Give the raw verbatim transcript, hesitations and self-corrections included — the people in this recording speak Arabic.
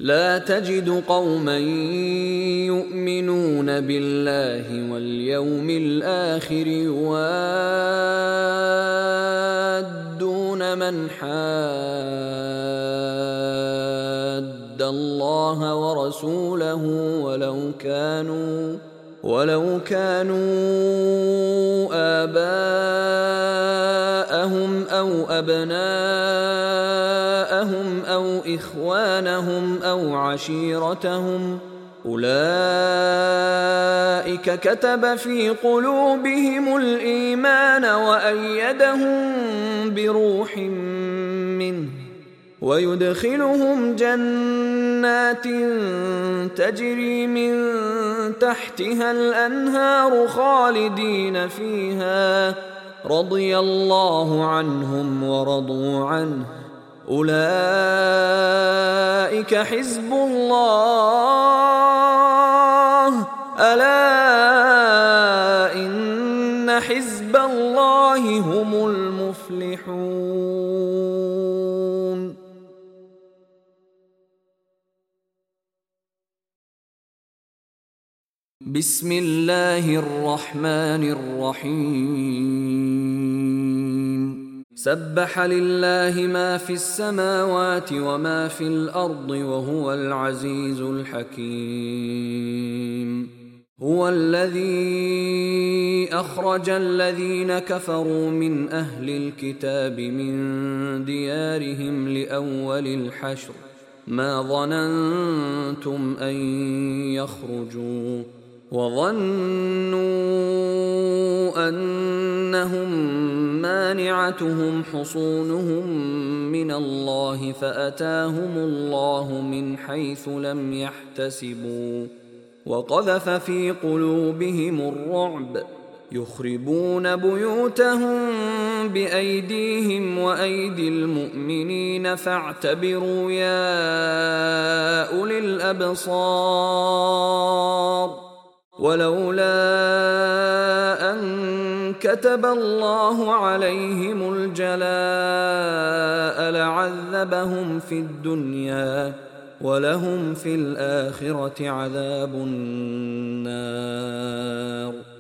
لا تجد قوما يؤمنون بالله واليوم الآخر يوادون من حاد الله ورسوله ولو كانوا ولو كانوا آباءهم أو أبناءهم أو إخوانهم أو عشيرتهم أولئك كتب في قلوبهم الإيمان وأيدهم بروح منه ويدخلهم جنات تجري من تحتها الأنهار خالدين فيها رضي الله عنهم ورضوا عنه أولئك حزب الله ألا إن حزب الله هم المفلحون. بسم الله الرحمن الرحيم. سبح لله ما في السماوات وما في الأرض وهو العزيز الحكيم. هو الذي أخرج الذين كفروا من أهل الكتاب من ديارهم لأول الحشر ما ظننتم أن يخرجوا وظنوا أنهم مانعتهم حصونهم من الله فأتاهم الله من حيث لم يحتسبوا وقذف في قلوبهم الرعب يخربون بيوتهم بأيديهم وأيدي المؤمنين فاعتبروا يا أولي الأبصار. ولولا أن كتب الله عليهم الجلاء لعذبهم في الدنيا ولهم في الآخرة عذاب النار.